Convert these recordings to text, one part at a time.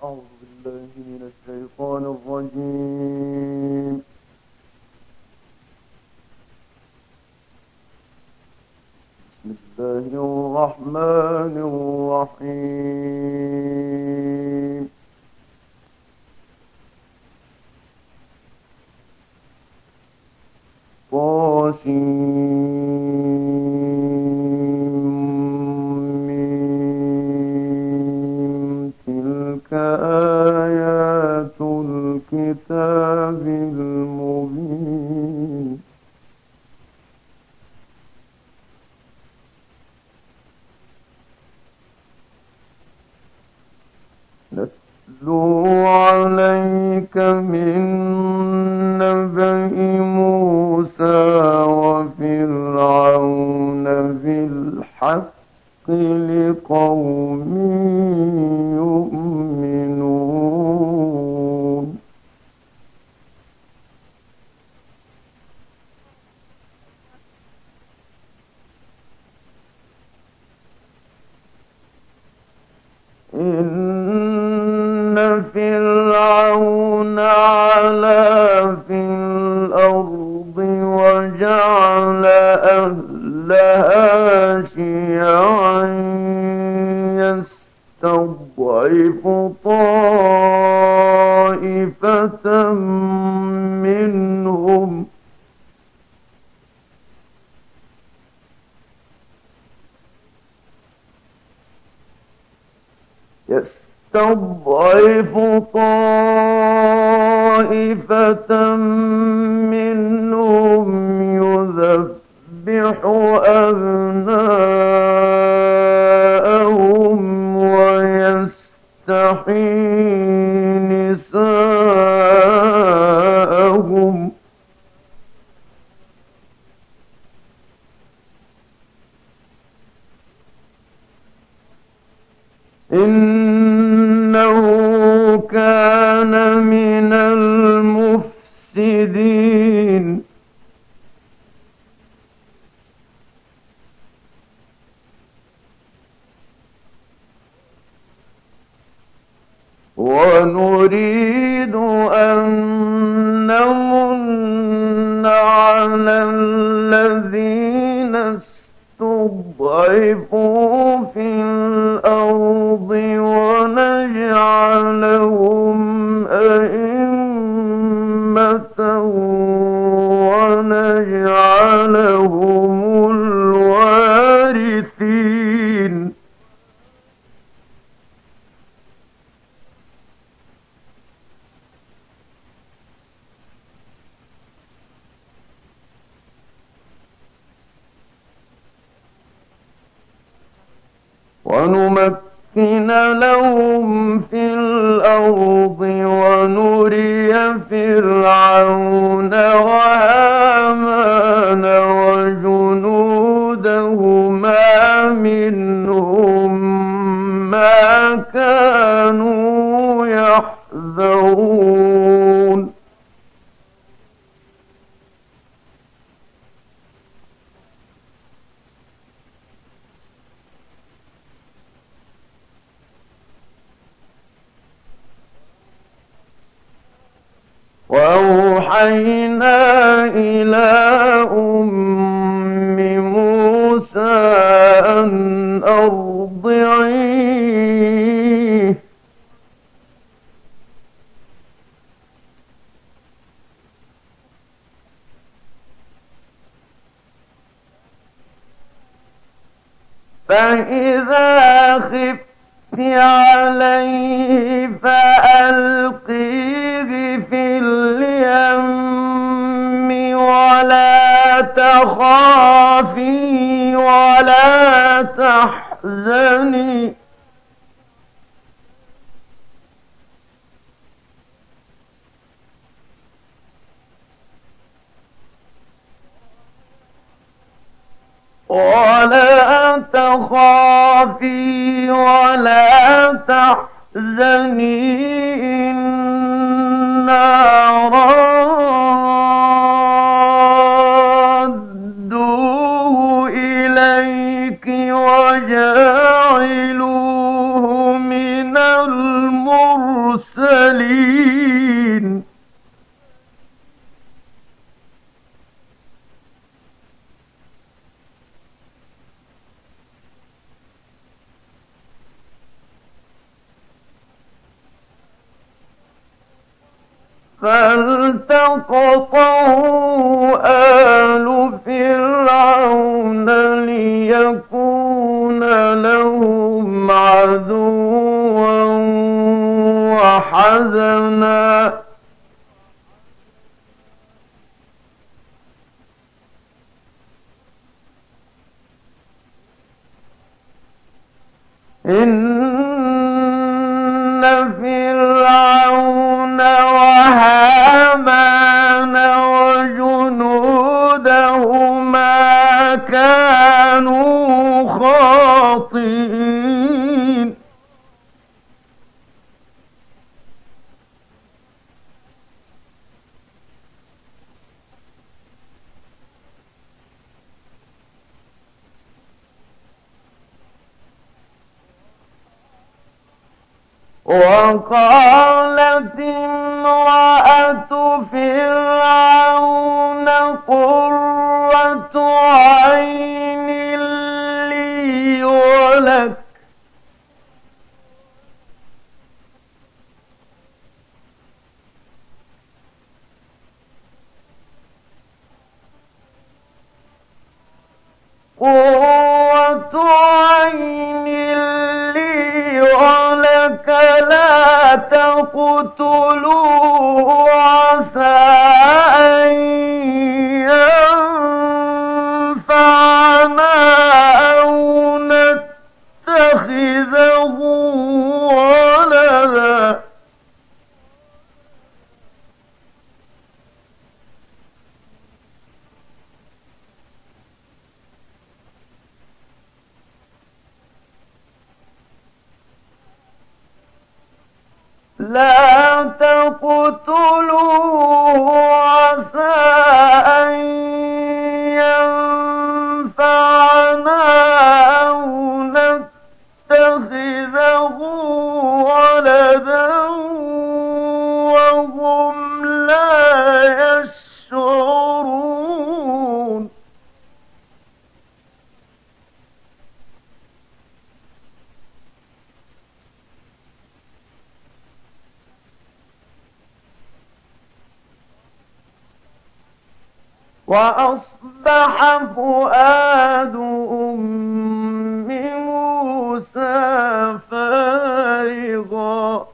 أعوذ بالله من الشيطان الرجيم. بسم الله الرحمن الرحيم. تلك آيات الكتاب المبين. نتلو عليك من نبأ موسى وفرعون بالحق لقوم يؤمنون. إن فرعون علا في الأرض وجعل أهلها شيعا يستضعف طائفة منهم يذبح أبناءهم ويستحيي نساءهم. إنه كان من المفسدين. ونريد أن نمن على الذين استضعفوا في الأرض ونجعلهم أئمة ونجعلهم الوارثين. ونمكن لهم في الأرض ونري فرعون وهامان وجنودهما منهم ما كانوا يحذرون. وأوحينا إلى أم موسى أن أرضعيه فإذا خفت عليه فألقيه في اليم ولا تخافي ولا تحزني ولا تخافي ولا تحزني إنا رادوه إليك وجاعلوه من المرسلين. فالتقطه آل فرعون ليكون لهم عدوا وحزنا إن فرعون وهامان وجنودهما كانوا خاطئين وقالت امرأة فرعون قرة عين لي ولك قرة عين لي ولك لا تقتلوه عسى أن ينفعنا أو نتخذه ولدا لا تقتلوه عسى أن ينفعنا أو نتخذه ولدا وهم لا يشعرون وأصبح فؤاد أم موسى فارغا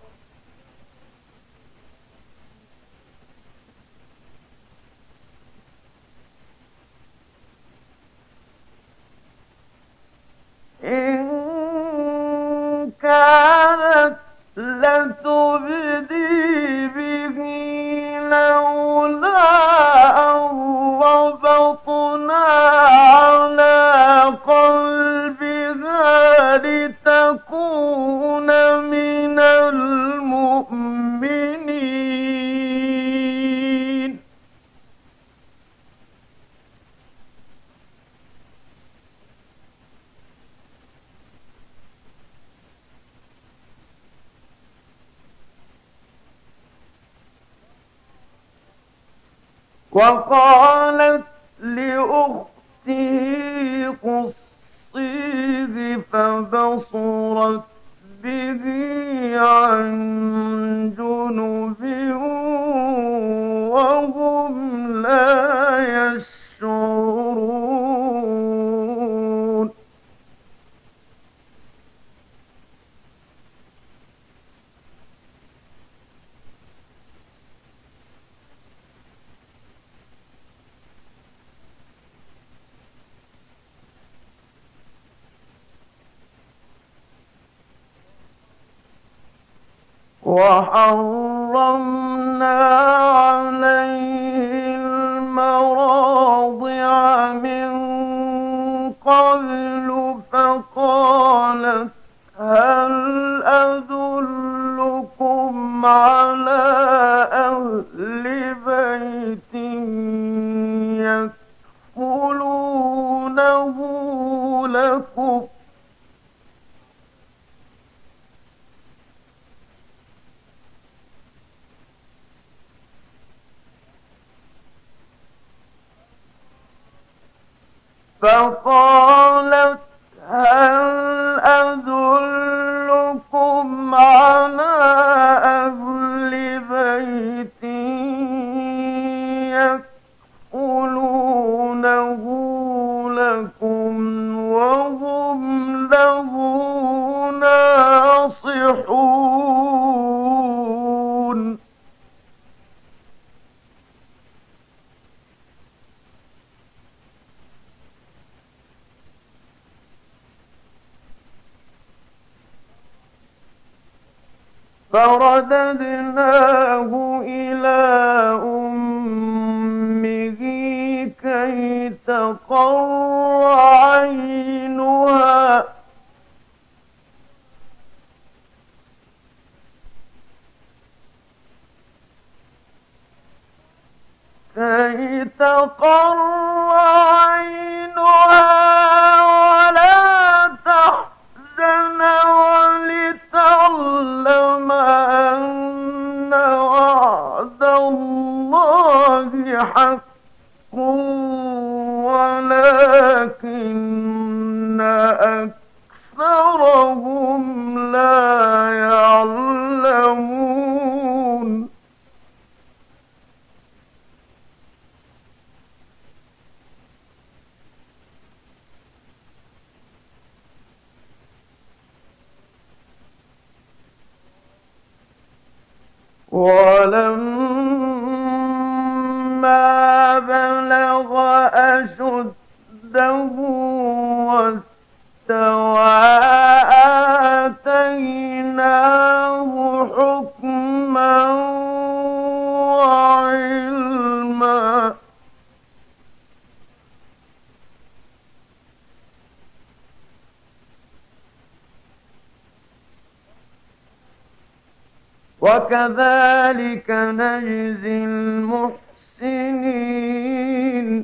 إن كانت لتبدي به لولا أن ربطنا على قلبها لتكون من المؤمنين وقالت لأخته قصيه فبصرت به عن جنب وهم لا يشعرون وحرمنا عليه المراضع من قبل فقالت هل أدلكم على أهل بيت يكفلونه لكم فقالت هل أدلكم على أهل بيت فرددناه إلى أمه كي تقر عينها ولا تحزن ولتعلم أن وعد الله حق ولكن أكثرهم لا يعلمون ولما بلغ أشده واستوى آتيناه حكما وعلما وكذلك نجزي المحسنين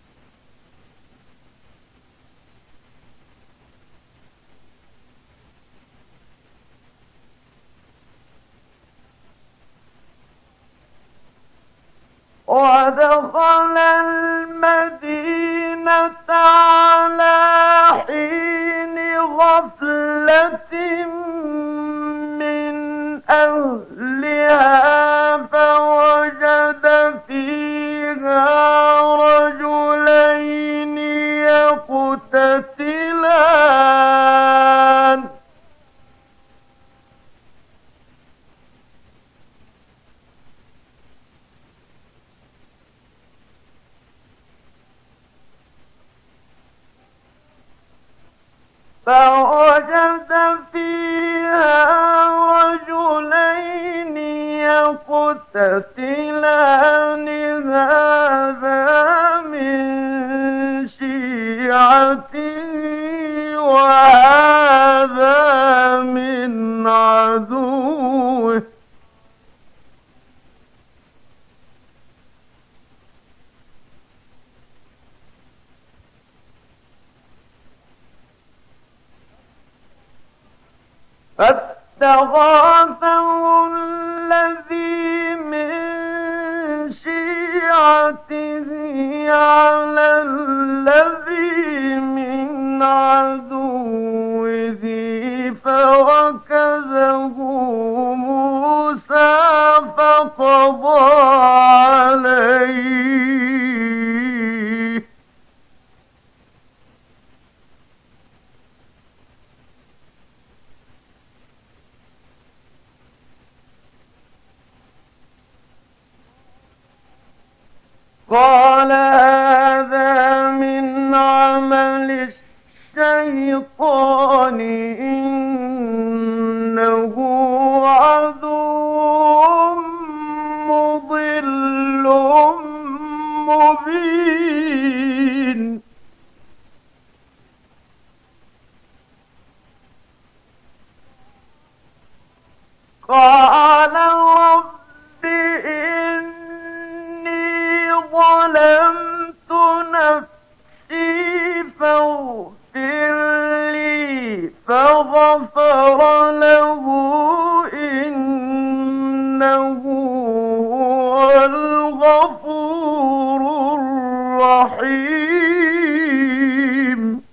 ودخل المدينة على حين غفلة من أهلها فوجد فيها رجلين يقتتلان فوجد فيها رجلين يقتتلان هذا من شيعته وهذا من عدوه فاستغاثه الذي من شيعته على الذي من عدوه فوكزه موسى فقضى عليه قال هذا من عمل الشيطان إنه عدو مضل مبين قال رب إني ظلمت نفسي فاغفر لي فغفر له إنه هو الغفور الرحيم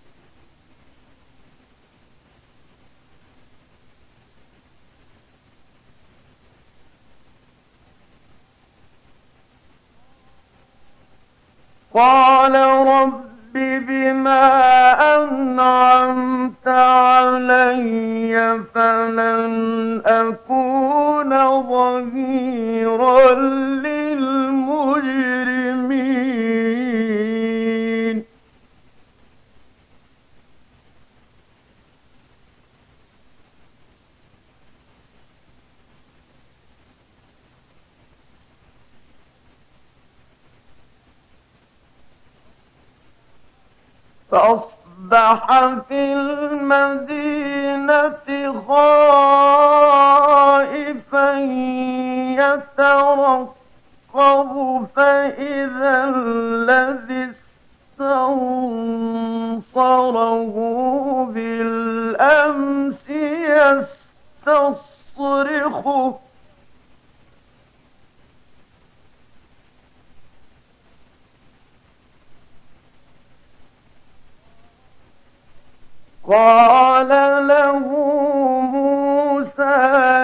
قال رب بما أنعمت علي فلن أكون ظهيرا للمجرمين فأصبح في المدينة خائفا يترقب فإذا الذي استنصره بالأمس يستصرخه قال له موسى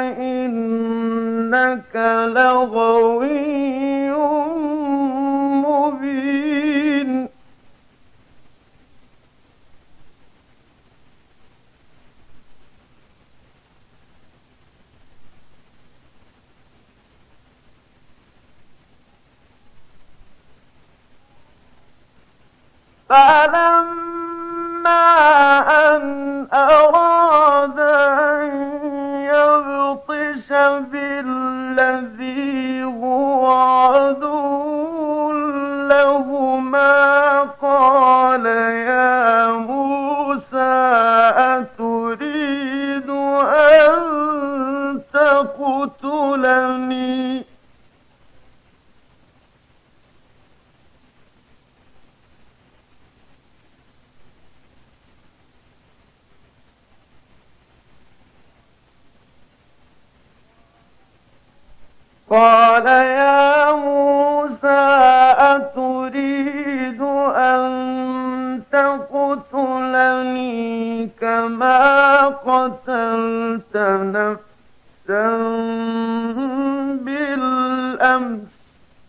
إنك لغوي مبين فلما أن أراد أن يبطش بالذي هو عدو لهما قال يا موسى أتريد أن تقتلني قال يا موسى أتريد أن تقتلني كما قتلت نفسا بالأمس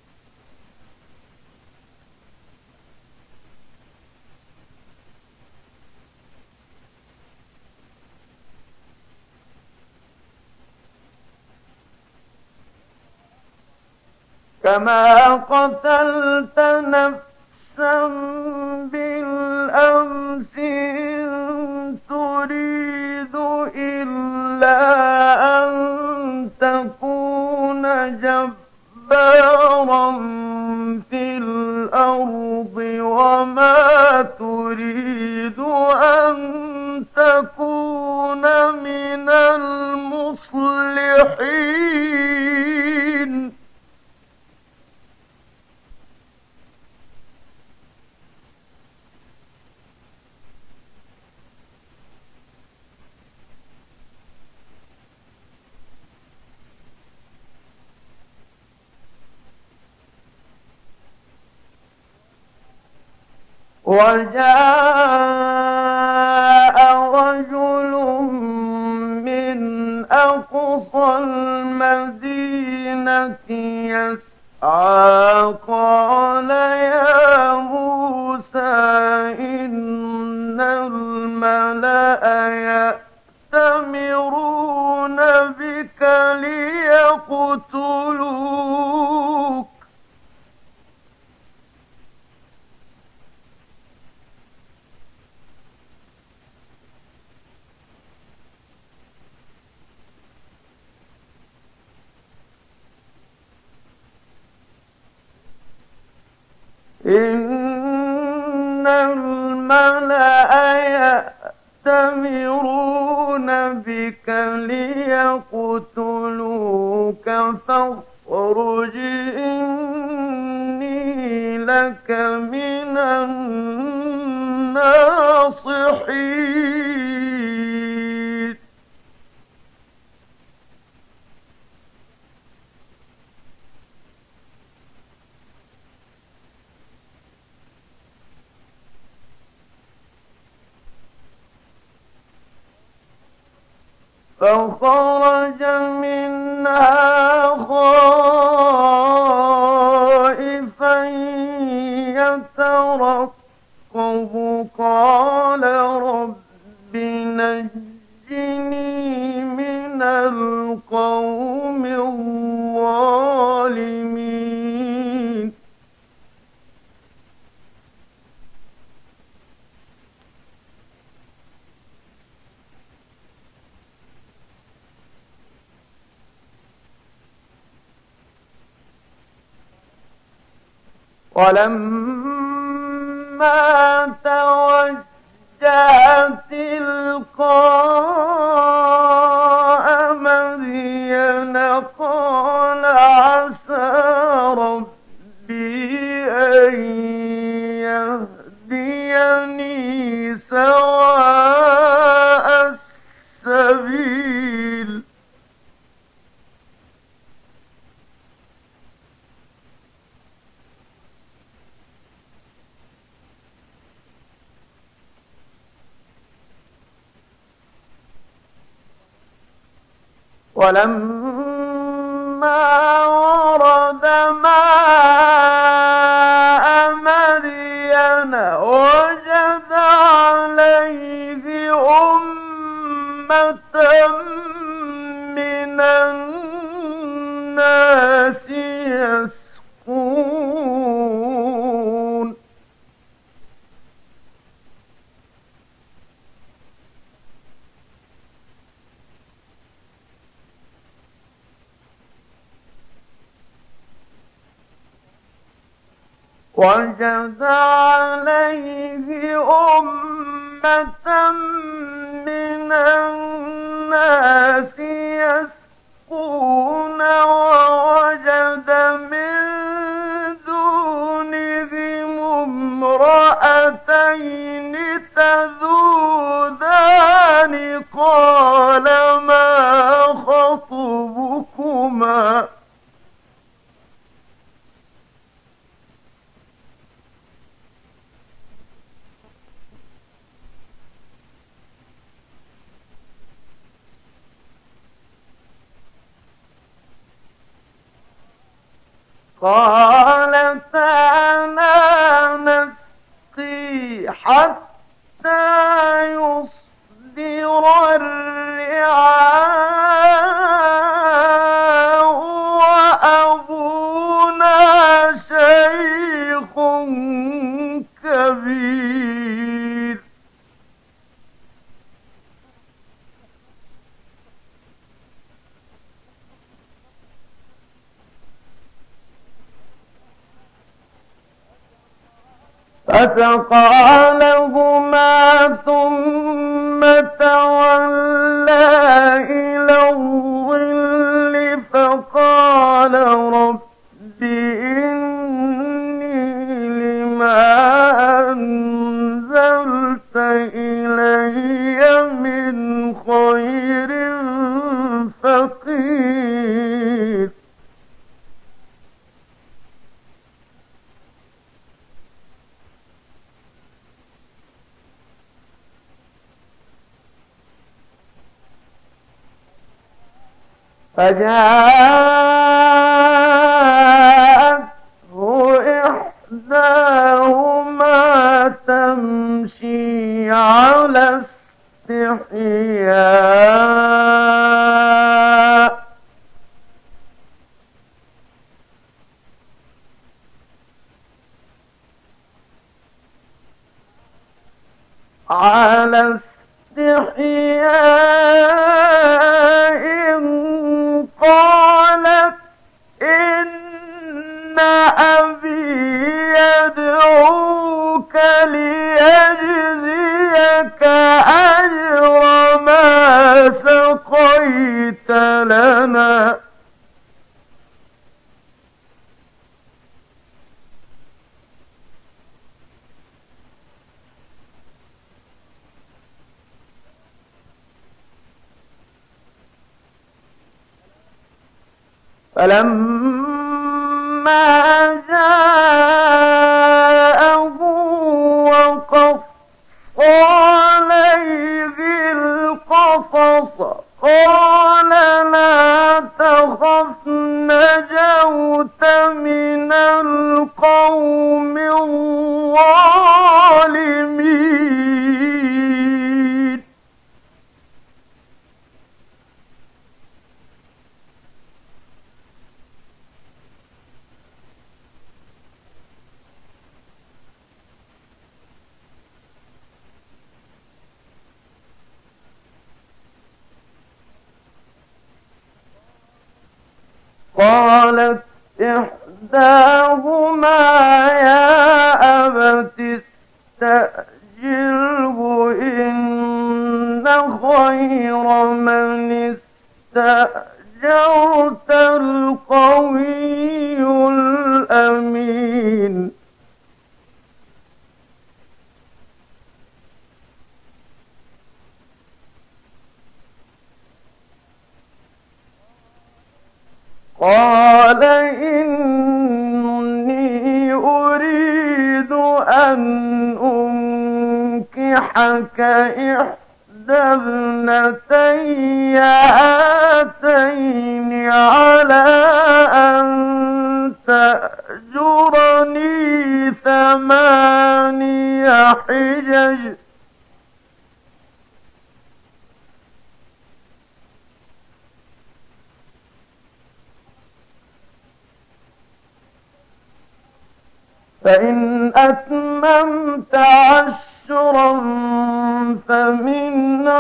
كما قتلت نفسا بالأمس إن تريد إلا أن تكون جبارا في الأرض وما تريد أن تكون من المصلحين وجاء رجل من أقصى المدينة يسعى قال يا موسى إن الملأ يأتمرون بك ليقتلوك إن الملأ يأتمرون بك ليقتلوك فاخرج إني لك من الناصحين فخرج منها خائفا يترقب قال رب نجني من القوم الظالمين ولما توجه تلقاء مدين قال عسى ربي أن يهديني سواء السبيل ولما ورد ماء مدين وجد عليه أمة من الناس يسقون وجد عليه أمة من الناس يسقون ووجد من دونهم امرأتين تذودان قال ما خطبكما قالتا لا نسقي حتى يصدر الرعاء وأبونا شيخ كبير فسقى لهما ثم تولى إلى الظل فقال رب إني لما أنزلت إلي من خير فقير فجاءته إحداهما تمشي على استحياء قالت إن أبي يدعوك ليجزيك أجر ما سقيت لنا فلما جاءه وقص عليه القصص قال لا تخف نجوت من القوم الظالمين قالت إحداهما يا أبت فاستأجره إن خير من استأجرت القوي الأمين قال إني أريد أن أنكحك إحدى ابنتي هاتين على أن تأجرني 8 حجج فإن أتممت 10 فمن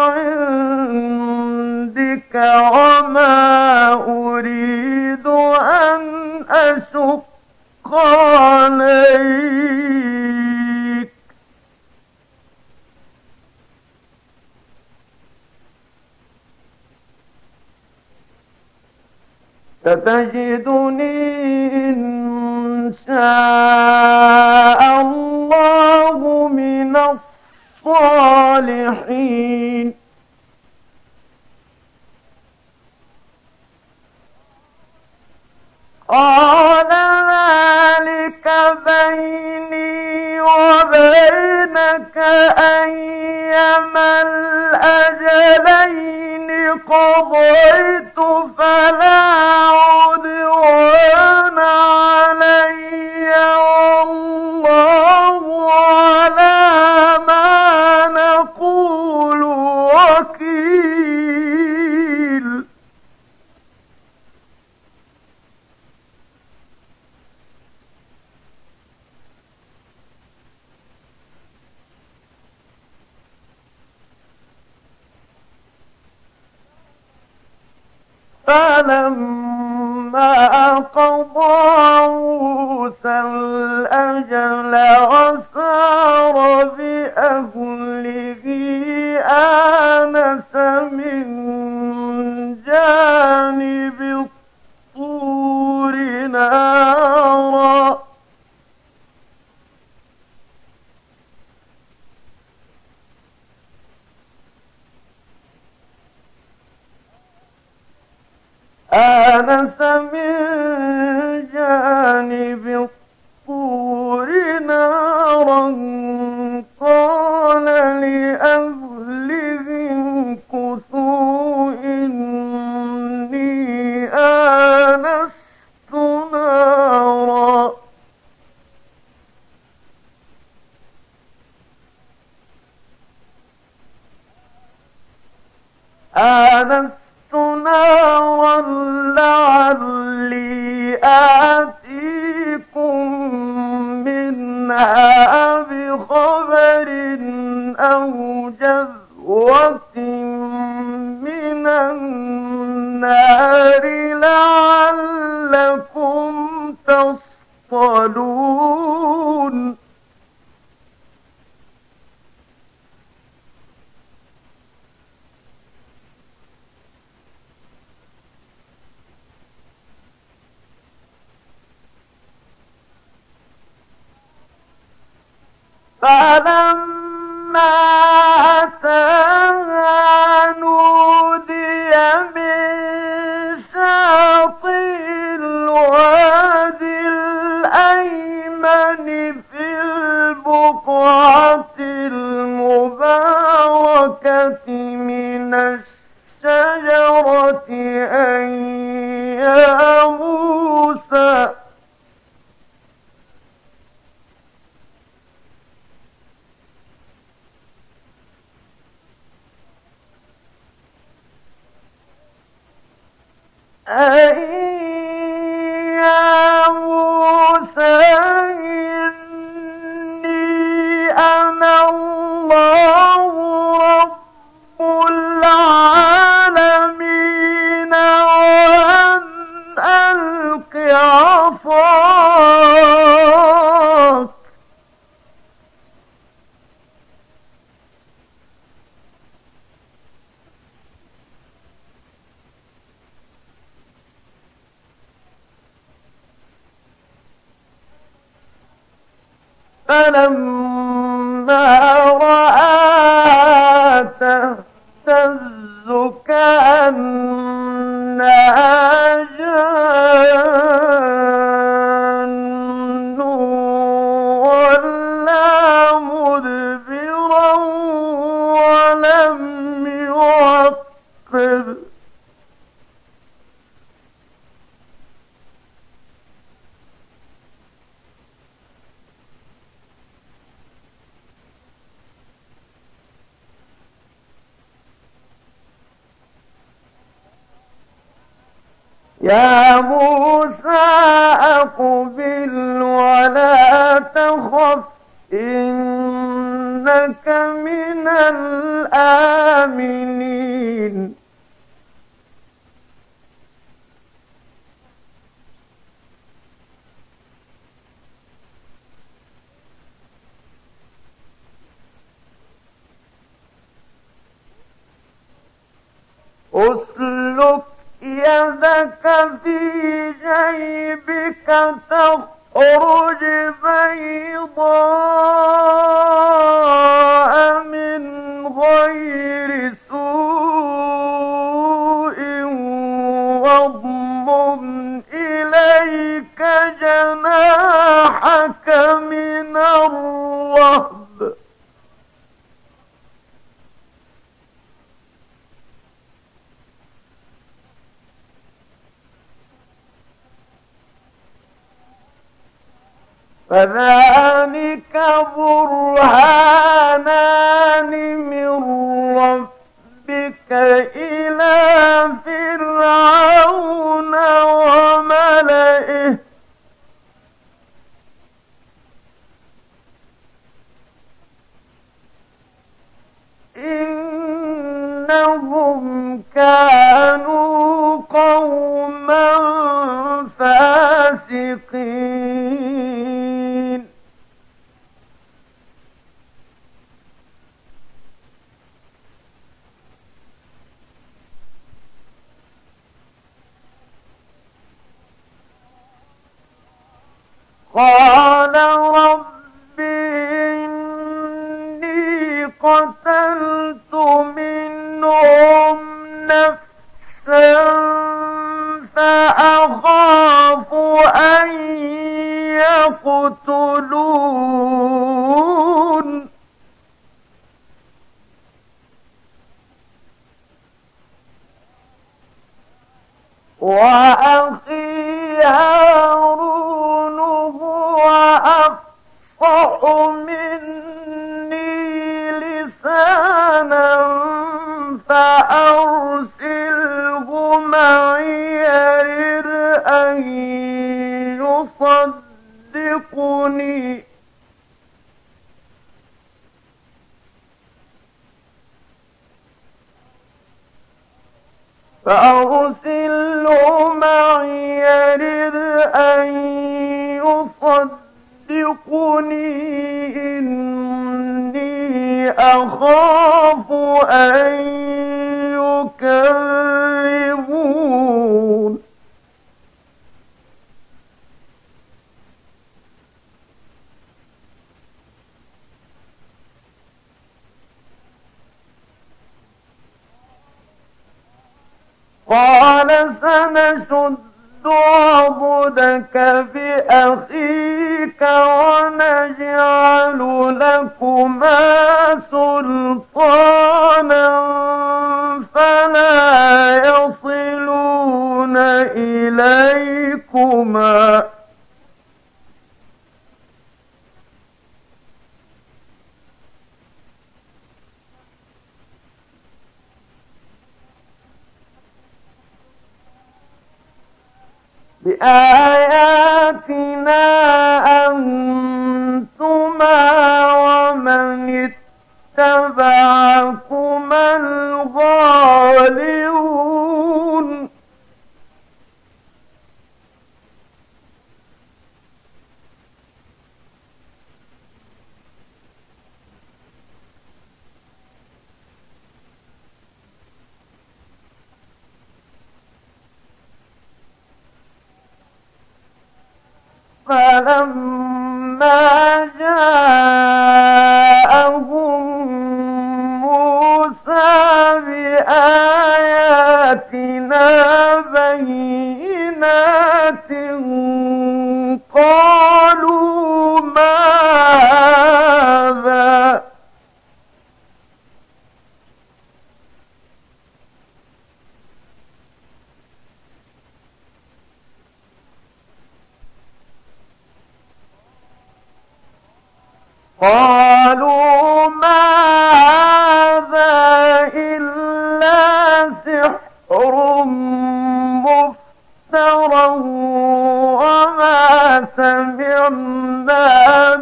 عندك وما أريد أن أشق عليك ستجدني إن شاء الله من الصالحين قال ذلك بيني وبينك أيما الأجلين قضيت فلا عدوان علي والله على ما نقول وكيل فلما قضى موسى الأجل وسار بأهله آنس من جانب الطور نارا آنس من جانب الطور نارا قال لأهلهم كثوا إني آنست نارا لعلي آتيكم منها بخبر أو جذوة من النار لعلكم تصطلون فلما أتاها نودي من شاطئ الوادي الأيمن في البقعة المباركة من الشجرة أن يا موسى إني أنا الله رب العالمين وأن ألق عصاك فلما رآها تهتز كأنها جان ولا مدبرا ولم يعقب. يا موسى أقبل ولا تخف إنك من الآمنين. أسلك يدك في جيبك تخرج بيضاء من غير سوء واضمم إليك جناحك من الرهب. فذلك برهانان من ربك إلى فرعون وملئه إنهم كانوا قوما فاسقين. قال رب إني قتلت منهم نفسا فأخاف أن يقتلون وأخي هارون هو أفصح مني لسانا فأرسله معي يرد أن يصدقني يرد أن يصدقني إني أخاف أن يكذبون. قال سنشد عضدك بأخيك ونجعل لكما سلطانا فلا يصلون إليكما بآياتنا أنتما ومن اتبعكما الغالبون. فلما جاء موسى بآياتنا بينات قالوا ما هذا إلا سحر مفترى وما سمعنا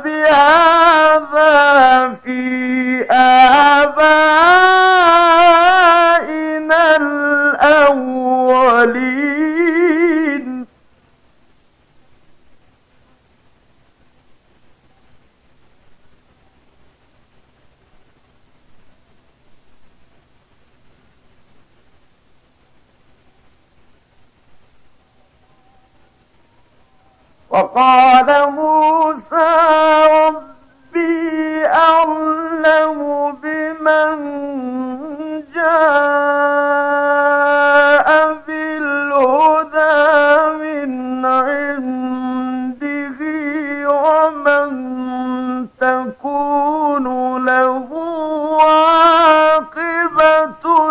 بهذا في آبائنا الأولين وقال موسى ربي أعلم بمن جاء بالهدى من عنده ومن تكون له عاقبة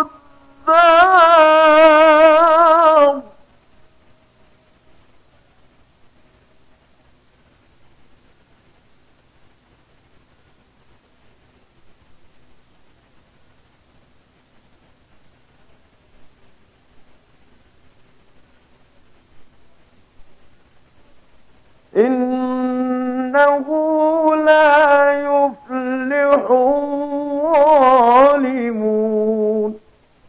الدار إنه لا يفلح الظالمون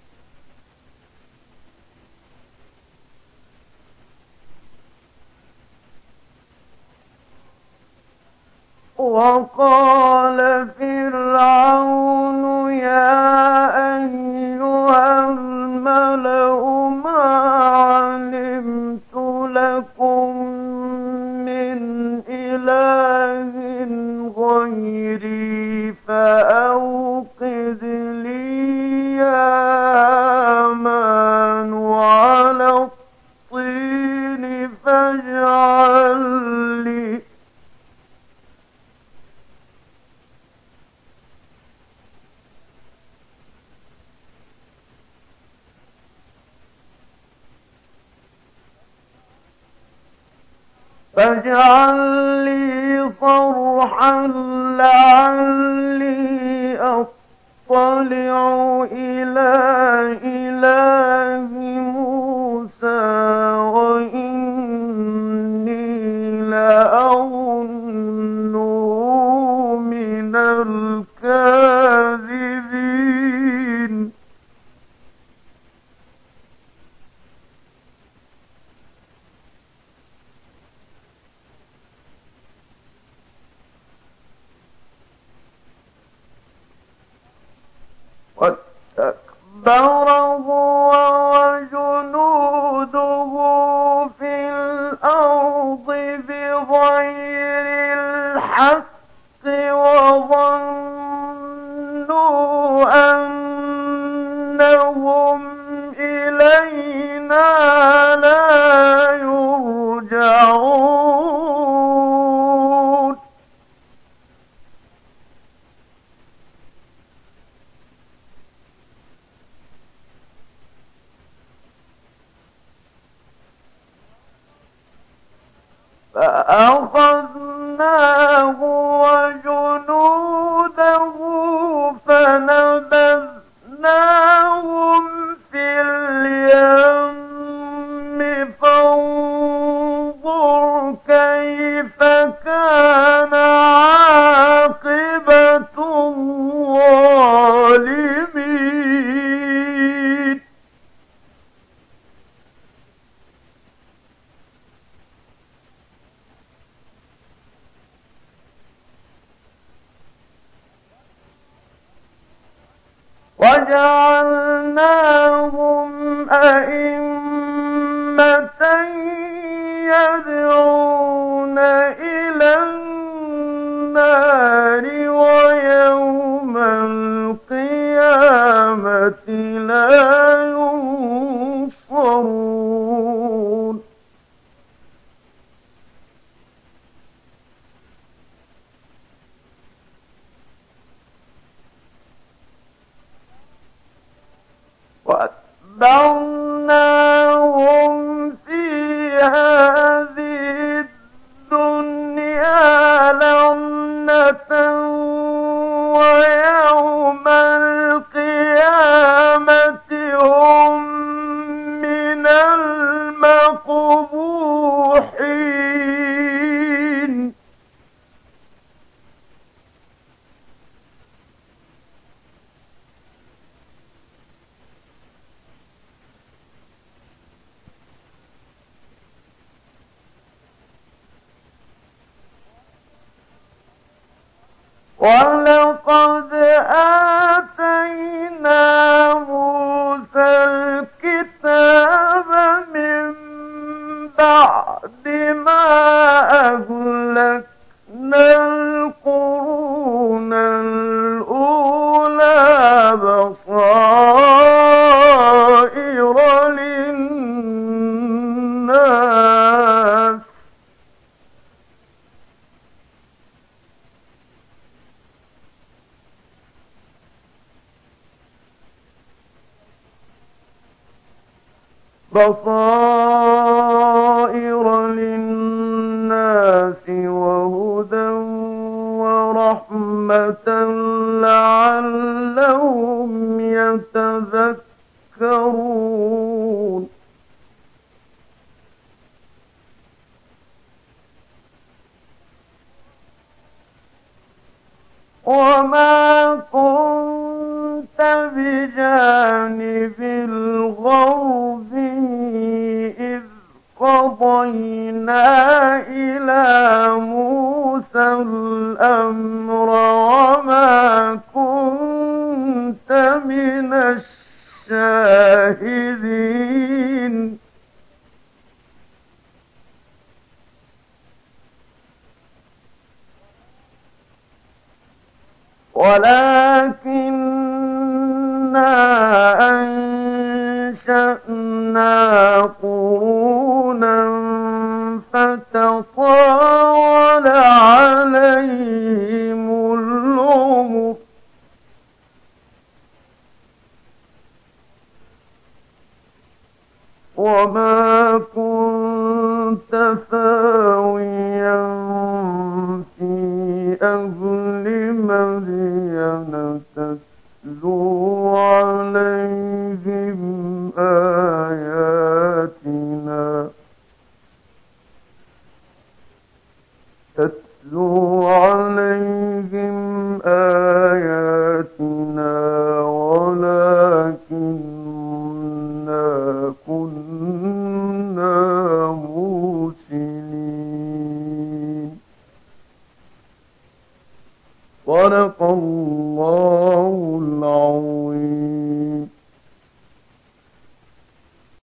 وقال فرعون يا أيها الملأ ما علمت لكم من إله غيري فأوقد لي يا هامان على الطين فاجعل لي صرحا لعلي أطلع إلى إله موسى وإني لأظنه من الكاذبين واستكبر هو وجنوده في الأرض بغير الحق وظنوا أنهم إلينا لا يرجعون فأخذناه وجنوده فنبذناهم في اليم فانظر كيف كان عاقبة الظالمين وجعلناهم أئمة يدعون إلى النار ولقد آتينا موسى الكتاب من بعد ما أهلكنا القرون الأولى بصائر للناس وهدى ورحمة لعلهم يتذكرون وما كنت بجانب الغربي إذ قضينا إلى موسى الأمر وما كنت من الشاهدين ولكننا أنشأنا قرونا فتطاول عليهم العمر وما كنت ثاويا في أهل مدين تتلو عليهم آياتنا ولكننا كنا مرسلين صدق الله العظيم